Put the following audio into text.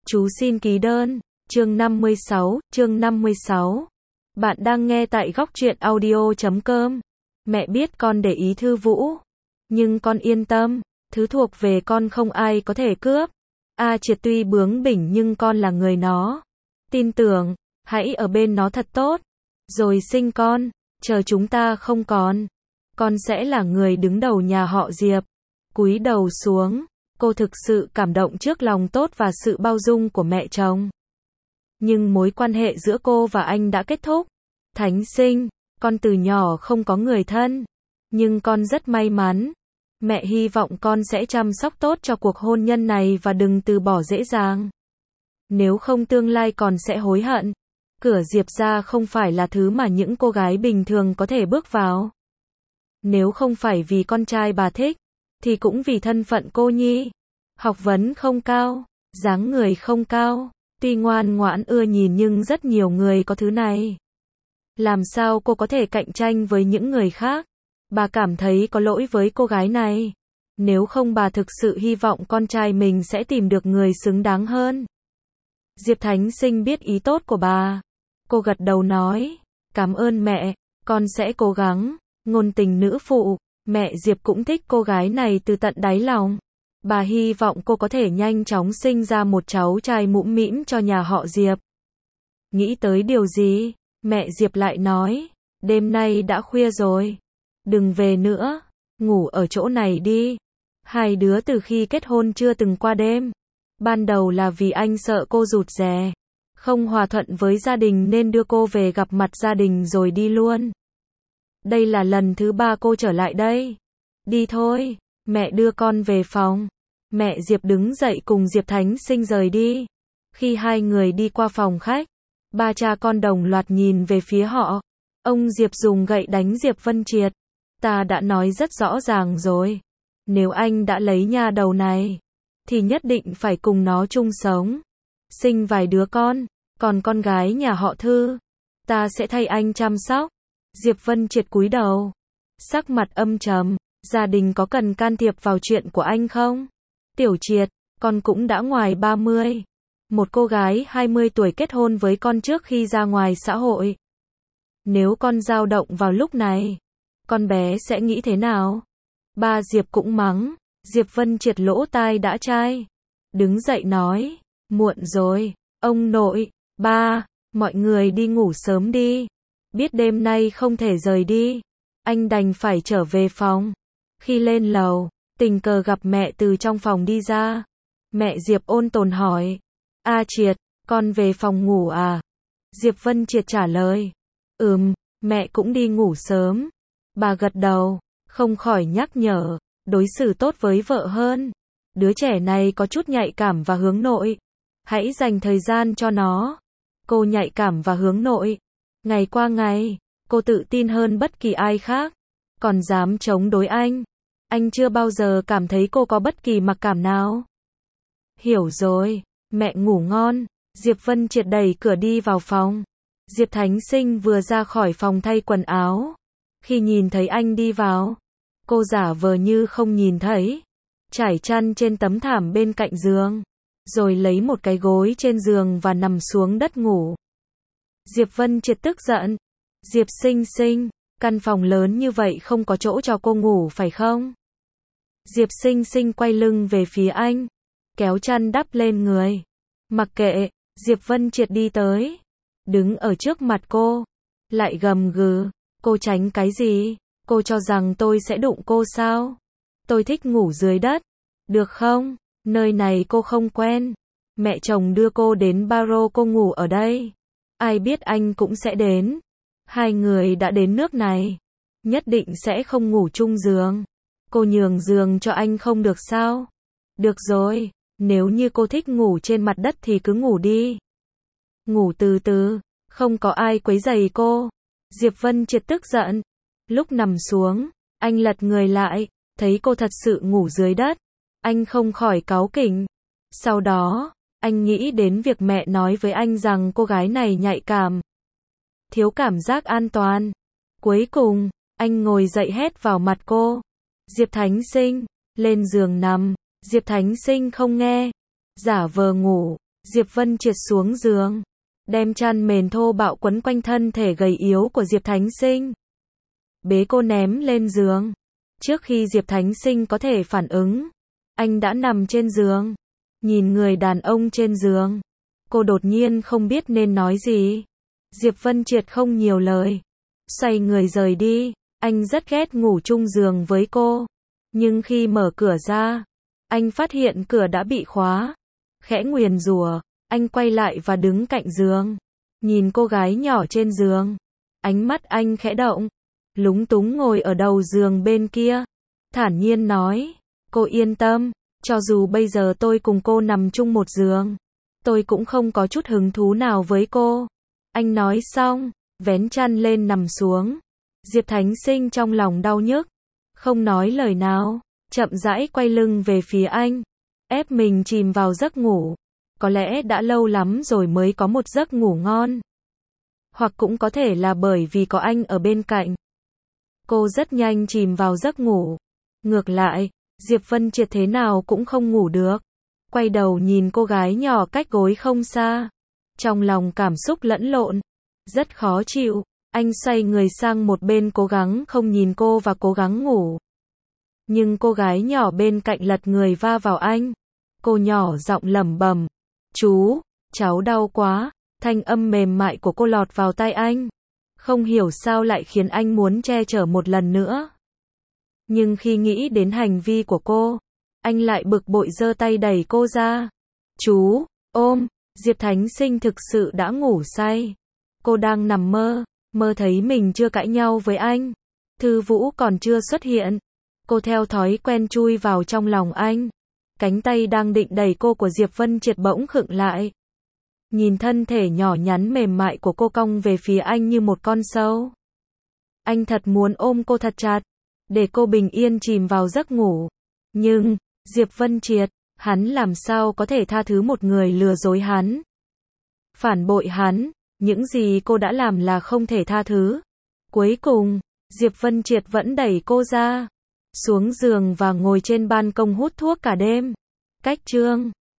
Chú xin ký đơn. Chương 56. Bạn đang nghe tại góc truyện audio.com. Mẹ biết con để ý Thư Vũ, nhưng con yên tâm, thứ thuộc về con không ai có thể cướp. A Triệt tuy bướng bỉnh nhưng con là người nó tin tưởng, hãy ở bên nó thật tốt, rồi sinh con, chờ chúng ta không còn, con sẽ là người đứng đầu nhà họ Diệp. Cúi đầu xuống, cô thực sự cảm động trước lòng tốt và sự bao dung của mẹ chồng. Nhưng mối quan hệ giữa cô và anh đã kết thúc. Thánh Sinh, con từ nhỏ không có người thân, nhưng con rất may mắn. Mẹ hy vọng con sẽ chăm sóc tốt cho cuộc hôn nhân này và đừng từ bỏ dễ dàng. Nếu không tương lai con sẽ hối hận. Cửa Diệp gia không phải là thứ mà những cô gái bình thường có thể bước vào. Nếu không phải vì con trai bà thích, thì cũng vì thân phận cô nhi. Học vấn không cao, dáng người không cao, tuy ngoan ngoãn ưa nhìn nhưng rất nhiều người có thứ này. Làm sao cô có thể cạnh tranh với những người khác? Bà cảm thấy có lỗi với cô gái này. Nếu không bà thực sự hy vọng con trai mình sẽ tìm được người xứng đáng hơn. Diệp Thánh Sinh biết ý tốt của bà. Cô gật đầu nói, cảm ơn mẹ, con sẽ cố gắng. Ngôn tình nữ phụ, mẹ Diệp cũng thích cô gái này từ tận đáy lòng. Bà hy vọng cô có thể nhanh chóng sinh ra một cháu trai mũm mĩm cho nhà họ Diệp. Nghĩ tới điều gì, mẹ Diệp lại nói, đêm nay đã khuya rồi, đừng về nữa, ngủ ở chỗ này đi. Hai đứa từ khi kết hôn chưa từng qua đêm. Ban đầu là vì anh sợ cô rụt rè, không hòa thuận với gia đình nên đưa cô về gặp mặt gia đình rồi đi luôn. Đây là lần thứ 3 cô trở lại đây. Đi thôi, mẹ đưa con về phòng. Mẹ Diệp đứng dậy cùng Diệp Thánh Sinh rời đi. Khi hai người đi qua phòng khách, ba cha con đồng loạt nhìn về phía họ. Ông Diệp dùng gậy đánh Diệp Vân Triệt. Ta đã nói rất rõ ràng rồi. Nếu anh đã lấy nha đầu này, thì nhất định phải cùng nó chung sống. Sinh vài đứa con, còn con gái nhà họ Thư, ta sẽ thay anh chăm sóc. Diệp Vân Triệt cúi đầu, sắc mặt âm trầm, gia đình có cần can thiệp vào chuyện của anh không? Tiểu Triệt, con cũng đã ngoài 30. Một cô gái 20 tuổi kết hôn với con trước khi ra ngoài xã hội. Nếu con dao động vào lúc này, con bé sẽ nghĩ thế nào? Ba Diệp cũng mắng. Diệp Vân Triệt lỗ tai đã chai, đứng dậy nói, muộn rồi, ông nội, ba, mọi người đi ngủ sớm đi. Biết đêm nay không thể rời đi, anh đành phải trở về phòng. Khi lên lầu, tình cờ gặp mẹ từ trong phòng đi ra. Mẹ Diệp ôn tồn hỏi, A Triệt, con về phòng ngủ à? Diệp Vân Triệt trả lời, mẹ cũng đi ngủ sớm. Bà gật đầu, không khỏi nhắc nhở, đối xử tốt với vợ hơn. Đứa trẻ này có chút nhạy cảm và hướng nội. Hãy dành thời gian cho nó. Cô nhạy cảm và hướng nội. Ngày qua ngày, cô tự tin hơn bất kỳ ai khác. Còn dám chống đối anh. Anh chưa bao giờ cảm thấy cô có bất kỳ mặc cảm nào. Hiểu rồi, mẹ ngủ ngon. Diệp Vân Triệt đẩy cửa đi vào phòng. Diệp Thánh Sinh vừa ra khỏi phòng thay quần áo. Khi nhìn thấy anh đi vào, cô giả vờ như không nhìn thấy. Trải chăn trên tấm thảm bên cạnh giường, rồi lấy một cái gối trên giường và nằm xuống đất ngủ. Diệp Vân Triệt tức giận. Diệp Sinh Sinh, căn phòng lớn như vậy không có chỗ cho cô ngủ phải không? Diệp Sinh Sinh quay lưng về phía anh, kéo chăn đắp lên người. Mặc kệ, Diệp Vân Triệt đi tới, đứng ở trước mặt cô, lại gầm gừ, cô tránh cái gì? Cô cho rằng tôi sẽ đụng cô sao? Tôi thích ngủ dưới đất, được không? Nơi này cô không quen. Mẹ chồng đưa cô đến Baro, cô ngủ ở đây. Ai biết anh cũng sẽ đến. Hai người đã đến nước này, nhất định sẽ không ngủ chung giường. Cô nhường giường cho anh không được sao? Được rồi, nếu như cô thích ngủ trên mặt đất thì cứ ngủ đi. Ngủ từ từ, không có ai quấy rầy cô. Diệp Vân Triệt tức giận. Lúc nằm xuống, anh lật người lại, thấy cô thật sự ngủ dưới đất. Anh không khỏi cáu kỉnh. Sau đó, anh nghĩ đến việc mẹ nói với anh rằng cô gái này nhạy cảm, thiếu cảm giác an toàn. Cuối cùng, anh ngồi dậy hét vào mặt cô. Diệp Thánh Sinh, lên giường nằm. Diệp Thánh Sinh không nghe, giả vờ ngủ. Diệp Vân Triệt xuống giường, đem chăn mền thô bạo quấn quanh thân thể gầy yếu của Diệp Thánh Sinh. Bế cô ném lên giường. Trước khi Diệp Thánh Sinh có thể phản ứng, anh đã nằm trên giường. Nhìn người đàn ông trên giường, cô đột nhiên không biết nên nói gì. Diệp Vân Triệt không nhiều lời, xoay người rời đi. Anh rất ghét ngủ chung giường với cô. Nhưng khi mở cửa ra, anh phát hiện cửa đã bị khóa. Khẽ nguyền rủa, anh quay lại và đứng cạnh giường. Nhìn cô gái nhỏ trên giường. Ánh mắt anh khẽ động. Lúng túng ngồi ở đầu giường bên kia. Thản nhiên nói, cô yên tâm, cho dù bây giờ tôi cùng cô nằm chung một giường, tôi cũng không có chút hứng thú nào với cô. Anh nói xong, vén chăn lên nằm xuống. Diệp Thánh Sinh trong lòng đau nhức, không nói lời nào, chậm rãi quay lưng về phía anh, ép mình chìm vào giấc ngủ. Có lẽ đã lâu lắm rồi mới có một giấc ngủ ngon. Hoặc cũng có thể là bởi vì có anh ở bên cạnh. Cô rất nhanh chìm vào giấc ngủ. Ngược lại, Diệp Vân Triệt thế nào cũng không ngủ được. Quay đầu nhìn cô gái nhỏ cách gối không xa. Trong lòng cảm xúc lẫn lộn, rất khó chịu. Anh xoay người sang một bên cố gắng không nhìn cô và cố gắng ngủ. Nhưng cô gái nhỏ bên cạnh lật người va vào anh. Cô nhỏ giọng lẩm bẩm, chú, cháu đau quá. Thanh âm mềm mại của cô lọt vào tai anh. Không hiểu sao lại khiến anh muốn che chở một lần nữa. Nhưng khi nghĩ đến hành vi của cô, anh lại bực bội giơ tay đẩy cô ra. Chú, ôm. Diệp Thánh Sinh thực sự đã ngủ say. Cô đang nằm mơ, mơ thấy mình chưa cãi nhau với anh. Thư Vũ còn chưa xuất hiện. Cô theo thói quen chui vào trong lòng anh. Cánh tay đang định đẩy cô của Diệp Vân Triệt bỗng khựng lại. Nhìn thân thể nhỏ nhắn mềm mại của cô cong về phía anh như một con sâu. Anh thật muốn ôm cô thật chặt, để cô bình yên chìm vào giấc ngủ. Nhưng, Diệp Vân Triệt, hắn làm sao có thể tha thứ một người lừa dối hắn, phản bội hắn. Những gì cô đã làm là không thể tha thứ. Cuối cùng, Diệp Vân Triệt vẫn đẩy cô ra, xuống giường và ngồi trên ban công hút thuốc cả đêm. Cách chương